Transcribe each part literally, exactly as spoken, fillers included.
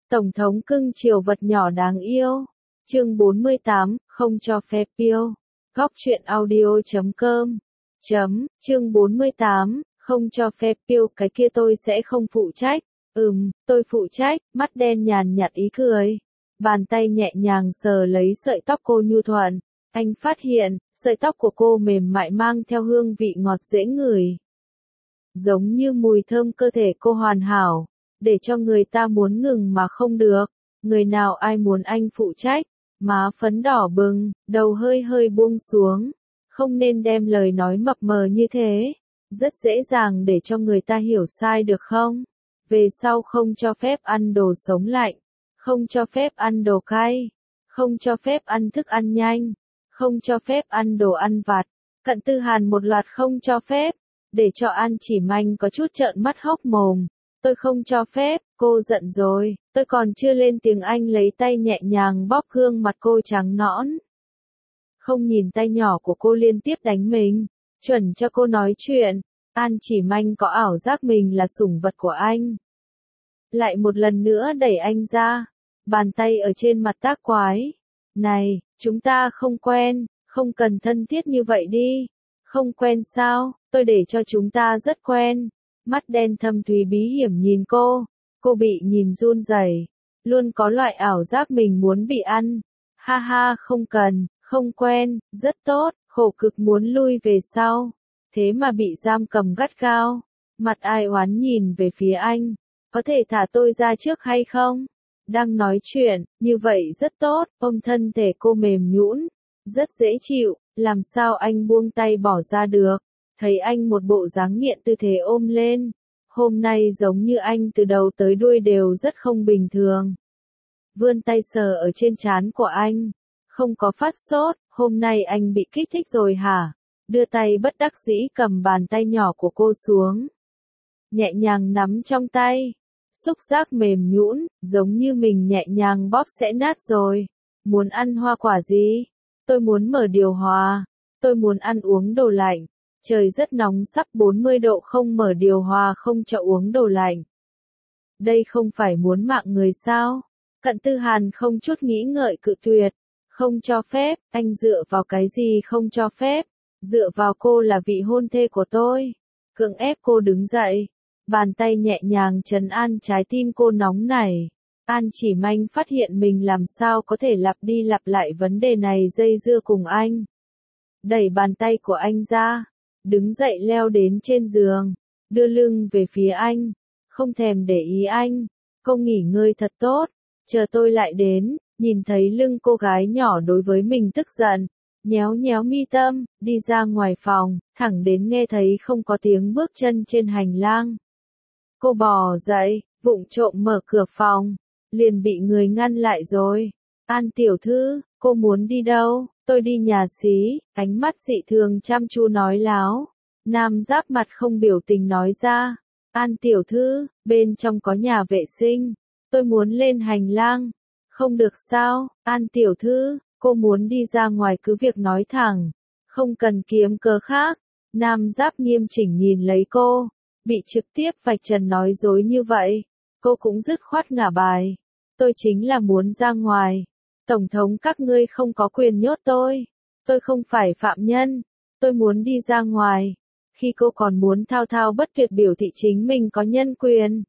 Tổng thống cưng chiều vật nhỏ đáng yêu. Chương bốn mươi tám, không cho phép piêu. Góc truyện audio chấm com. Chấm, chương bốn mươi tám, không cho phép piêu, cái kia tôi sẽ không phụ trách. Ừm, tôi phụ trách, mắt đen nhàn nhạt ý cười. Bàn tay nhẹ nhàng sờ lấy sợi tóc cô nhu thuận. Anh phát hiện, sợi tóc của cô mềm mại mang theo hương vị ngọt dễ ngửi. Giống như mùi thơm cơ thể cô hoàn hảo, để cho người ta muốn ngừng mà không được. Người nào ai muốn anh phụ trách, má phấn đỏ bừng, đầu hơi hơi buông xuống. Không nên đem lời nói mập mờ như thế, rất dễ dàng để cho người ta hiểu sai được không? Về sau không cho phép ăn đồ sống lạnh, không cho phép ăn đồ cay, không cho phép ăn thức ăn nhanh, không cho phép ăn đồ ăn vặt. Cận Tư Hàn một loạt không cho phép, để cho An Chỉ Manh có chút trợn mắt hốc mồm. Tôi không cho phép, cô giận rồi, tôi còn chưa lên tiếng anh lấy tay nhẹ nhàng bóp gương mặt cô trắng nõn. Không nhìn tay nhỏ của cô liên tiếp đánh mình, chuẩn cho cô nói chuyện. An Chỉ Manh có ảo giác mình là sủng vật của anh. Lại một lần nữa đẩy anh ra, bàn tay ở trên mặt tác quái. Này, chúng ta không quen, không cần thân thiết như vậy đi. Không quen sao, tôi để cho chúng ta rất quen. Mắt đen thâm thúy bí hiểm nhìn cô, cô bị nhìn run rẩy, luôn có loại ảo giác mình muốn bị ăn. Ha ha, không cần, không quen, rất tốt, khổ cực muốn lui về sau. Thế mà bị giam cầm gắt gao, mặt ai oán nhìn về phía anh. Có thể thả tôi ra trước hay không? Đang nói chuyện, như vậy rất tốt, ôm thân thể cô mềm nhũn, rất dễ chịu, làm sao anh buông tay bỏ ra được? Thấy anh một bộ dáng nghiện tư thế ôm lên. Hôm nay giống như anh từ đầu tới đuôi đều rất không bình thường. Vươn tay sờ ở trên trán của anh. Không có phát sốt, hôm nay anh bị kích thích rồi hả? Đưa tay bất đắc dĩ cầm bàn tay nhỏ của cô xuống. Nhẹ nhàng nắm trong tay. Xúc giác mềm nhũn, giống như mình nhẹ nhàng bóp sẽ nát rồi. Muốn ăn hoa quả gì? Tôi muốn mở điều hòa. Tôi muốn ăn uống đồ lạnh. Trời rất nóng sắp bốn mươi độ, không mở điều hòa không cho uống đồ lạnh. Đây không phải muốn mạng người sao? Cận Tư Hàn không chút nghĩ ngợi cự tuyệt. Không cho phép, anh dựa vào cái gì không cho phép? Dựa vào cô là vị hôn thê của tôi. Cưỡng ép cô đứng dậy. Bàn tay nhẹ nhàng trấn an trái tim cô nóng nảy. An Chỉ Manh phát hiện mình làm sao có thể lặp đi lặp lại vấn đề này dây dưa cùng anh. Đẩy bàn tay của anh ra. Đứng dậy leo đến trên giường, đưa lưng về phía anh, không thèm để ý anh. Cô nghỉ ngơi thật tốt, chờ tôi lại đến. Nhìn thấy lưng cô gái nhỏ đối với mình tức giận, nhéo nhéo mi tâm, đi ra ngoài phòng, thẳng đến nghe thấy không có tiếng bước chân trên hành lang. Cô bò dậy, vụng trộm mở cửa phòng, liền bị người ngăn lại rồi. An tiểu thư, cô muốn đi đâu? Tôi đi nhà xí, ánh mắt dị thường chăm chú nói láo. Nam Giáp mặt không biểu tình nói ra. An tiểu thư, bên trong có nhà vệ sinh. Tôi muốn lên hành lang. Không được sao, An tiểu thư, cô muốn đi ra ngoài cứ việc nói thẳng. Không cần kiếm cớ khác. Nam Giáp nghiêm chỉnh nhìn lấy cô. Bị trực tiếp vạch trần nói dối như vậy. Cô cũng dứt khoát ngả bài. Tôi chính là muốn ra ngoài. Tổng thống các ngươi không có quyền nhốt tôi. Tôi không phải phạm nhân. Tôi muốn đi ra ngoài. Khi cô còn muốn thao thao bất tuyệt biểu thị chính mình có nhân quyền.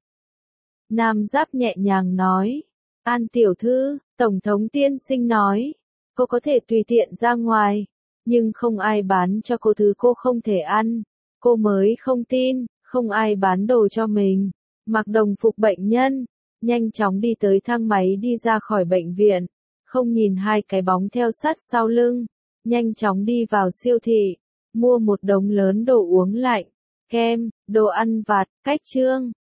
Nam Giáp nhẹ nhàng nói. An tiểu thư, Tổng thống tiên sinh nói. Cô có thể tùy tiện ra ngoài. Nhưng không ai bán cho cô thứ cô không thể ăn. Cô mới không tin, không ai bán đồ cho mình. Mặc đồng phục bệnh nhân. Nhanh chóng đi tới thang máy đi ra khỏi bệnh viện. Không nhìn hai cái bóng theo sát sau lưng. Nhanh chóng đi vào siêu thị. Mua một đống lớn đồ uống lạnh, kem, đồ ăn vặt, cách trương.